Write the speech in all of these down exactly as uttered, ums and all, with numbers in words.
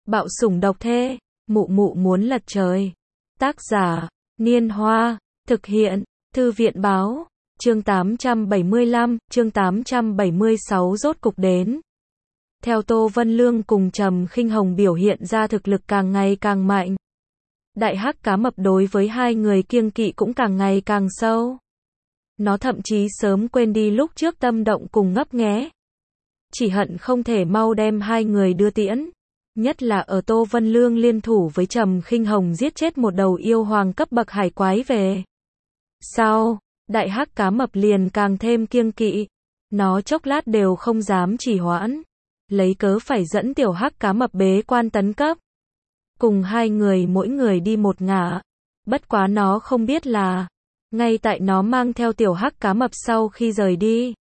Bạo sủng độc thê, mụ mụ muốn lật trời. Tác giả, Niên Hoa, thực hiện, Thư viện Báo, chương tám trăm bảy mươi lăm, chương tám trăm bảy mươi sáu rốt cục đến. Theo Tô Vân Lương cùng Trầm Khinh Hồng biểu hiện ra thực lực càng ngày càng mạnh. Đại hắc cá mập đối với hai người kiêng kỵ cũng càng ngày càng sâu. Nó thậm chí sớm quên đi lúc trước tâm động cùng ngấp nghé. Chỉ hận không thể mau đem hai người đưa tiễn. Nhất là ở Tô Vân Lương liên thủ với Trầm Khinh Hồng giết chết một đầu yêu hoàng cấp bậc hải quái về. Sau, đại hắc cá mập liền càng thêm kiêng kỵ. Nó chốc lát đều không dám trì hoãn. Lấy cớ phải dẫn tiểu hắc cá mập bế quan tấn cấp. Cùng hai người mỗi người đi một ngả. Bất quá nó không biết là, ngay tại nó mang theo tiểu hắc cá mập sau khi rời đi.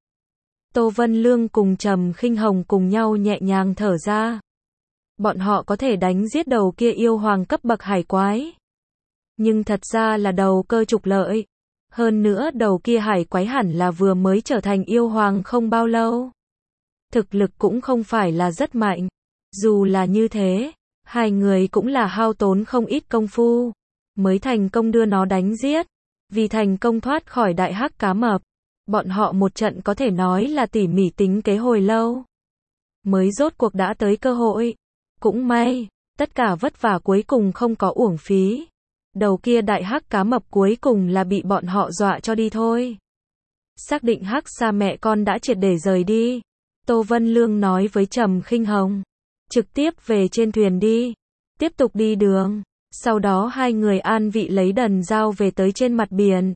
Tô Vân Lương cùng Trầm Khinh Hồng cùng nhau nhẹ nhàng thở ra. Bọn họ có thể đánh giết đầu kia yêu hoàng cấp bậc hải quái. Nhưng thật ra là đầu cơ trục lợi. Hơn nữa đầu kia hải quái hẳn là vừa mới trở thành yêu hoàng không bao lâu. Thực lực cũng không phải là rất mạnh. Dù là như thế, hai người cũng là hao tốn không ít công phu, mới thành công đưa nó đánh giết. Vì thành công thoát khỏi đại hắc cá mập, bọn họ một trận có thể nói là tỉ mỉ tính kế hồi lâu. Mới rốt cuộc đã tới cơ hội. Cũng may, tất cả vất vả cuối cùng không có uổng phí. Đầu kia đại hắc cá mập cuối cùng là bị bọn họ dọa cho đi thôi. Xác định hắc xa mẹ con đã triệt để rời đi. Tô Vân Lương nói với Trầm Khinh Hồng. Trực tiếp về trên thuyền đi. Tiếp tục đi đường. Sau đó hai người an vị lấy đần dao về tới trên mặt biển.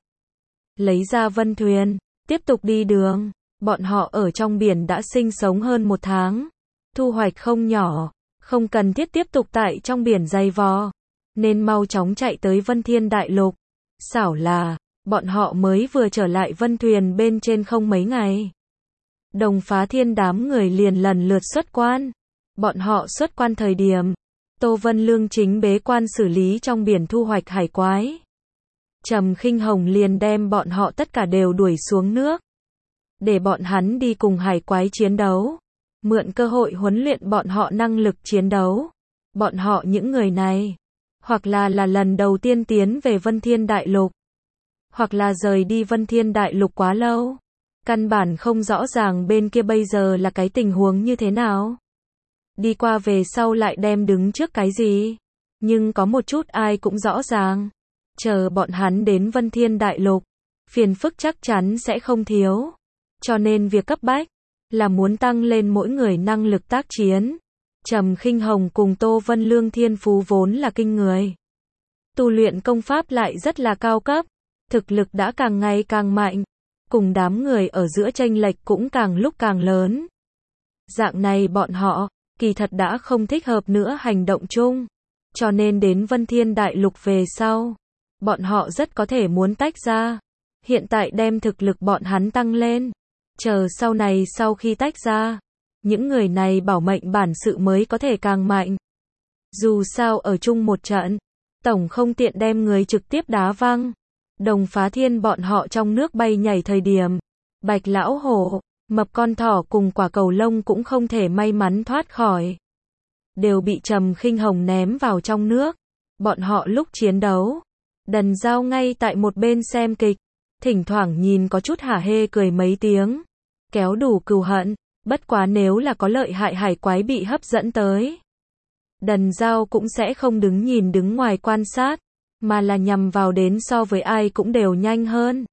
Lấy ra vân thuyền. Tiếp tục đi đường. Bọn họ ở trong biển đã sinh sống hơn một tháng. Thu hoạch không nhỏ. Không cần thiết tiếp tục tại trong biển dày vò. Nên mau chóng chạy tới Vân Thiên Đại Lục. Xảo là, bọn họ mới vừa trở lại vân thuyền bên trên không mấy ngày. Đồng Phá Thiên đám người liền lần lượt xuất quan. Bọn họ xuất quan thời điểm, Tô Vân Lương chính bế quan xử lý trong biển thu hoạch hải quái. Trầm Khinh Hồng liền đem bọn họ tất cả đều đuổi xuống nước. Để bọn hắn đi cùng hải quái chiến đấu. Mượn cơ hội huấn luyện bọn họ năng lực chiến đấu. Bọn họ những người này, hoặc là là lần đầu tiên tiến về Vân Thiên Đại Lục, hoặc là rời đi Vân Thiên Đại Lục quá lâu. Căn bản không rõ ràng bên kia bây giờ là cái tình huống như thế nào. Đi qua về sau lại đem đứng trước cái gì. Nhưng có một chút ai cũng rõ ràng. Chờ bọn hắn đến Vân Thiên Đại Lục, phiền phức chắc chắn sẽ không thiếu. Cho nên việc cấp bách là muốn tăng lên mỗi người năng lực tác chiến. Trầm Khinh Hồng cùng Tô Vân Lương thiên phú vốn là kinh người. Tu luyện công pháp lại rất là cao cấp. Thực lực đã càng ngày càng mạnh. Cùng đám người ở giữa chênh lệch cũng càng lúc càng lớn. Dạng này bọn họ, kỳ thật đã không thích hợp nữa hành động chung. Cho nên đến Vân Thiên Đại Lục về sau, bọn họ rất có thể muốn tách ra. Hiện tại đem thực lực bọn hắn tăng lên. Chờ sau này sau khi tách ra, những người này bảo mệnh bản sự mới có thể càng mạnh. Dù sao ở chung một trận, tổng không tiện đem người trực tiếp đá văng. Đồng Phá Thiên bọn họ trong nước bay nhảy thời điểm, Bạch Lão Hổ, Mập Con Thỏ cùng Quả Cầu Lông cũng không thể may mắn thoát khỏi. Đều bị Trầm Khinh Hồng ném vào trong nước. Bọn họ lúc chiến đấu, đần dao ngay tại một bên xem kịch. Thỉnh thoảng nhìn có chút hả hê cười mấy tiếng. Kéo đủ cừu hận. Bất quá nếu là có lợi hại hải quái bị hấp dẫn tới, đần dao cũng sẽ không đứng nhìn đứng ngoài quan sát, mà là nhằm vào đến so với ai cũng đều nhanh hơn.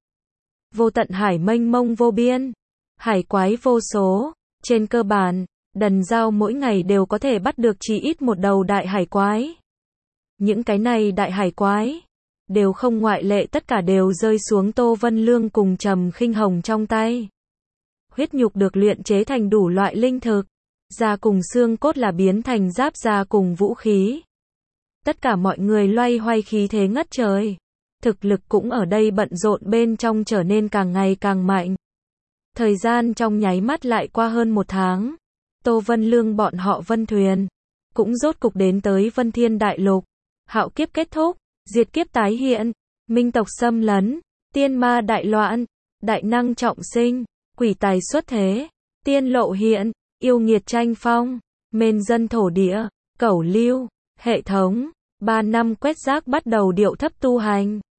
Vô tận hải mênh mông vô biên, hải quái vô số. Trên cơ bản, đần dao mỗi ngày đều có thể bắt được chỉ ít một đầu đại hải quái. Những cái này đại hải quái, đều không ngoại lệ tất cả đều rơi xuống Tô Vân Lương cùng Trầm Khinh Hồng trong tay. Huyết nhục được luyện chế thành đủ loại linh thực, da cùng xương cốt là biến thành giáp da cùng vũ khí. Tất cả mọi người loay hoay khí thế ngất trời. Thực lực cũng ở đây bận rộn bên trong trở nên càng ngày càng mạnh. Thời gian trong nháy mắt lại qua hơn một tháng. Tô Vân Lương bọn họ vân thuyền, cũng rốt cục đến tới Vân Thiên Đại Lục. Hạo kiếp kết thúc, diệt kiếp tái hiện, minh tộc xâm lấn, tiên ma đại loạn, đại năng trọng sinh. Quỷ tài xuất thế, tiên lộ hiện, yêu nghiệt tranh phong, mên dân thổ địa, Cẩu Lưu, hệ thống, ba năm quét rác bắt đầu điệu thấp tu hành.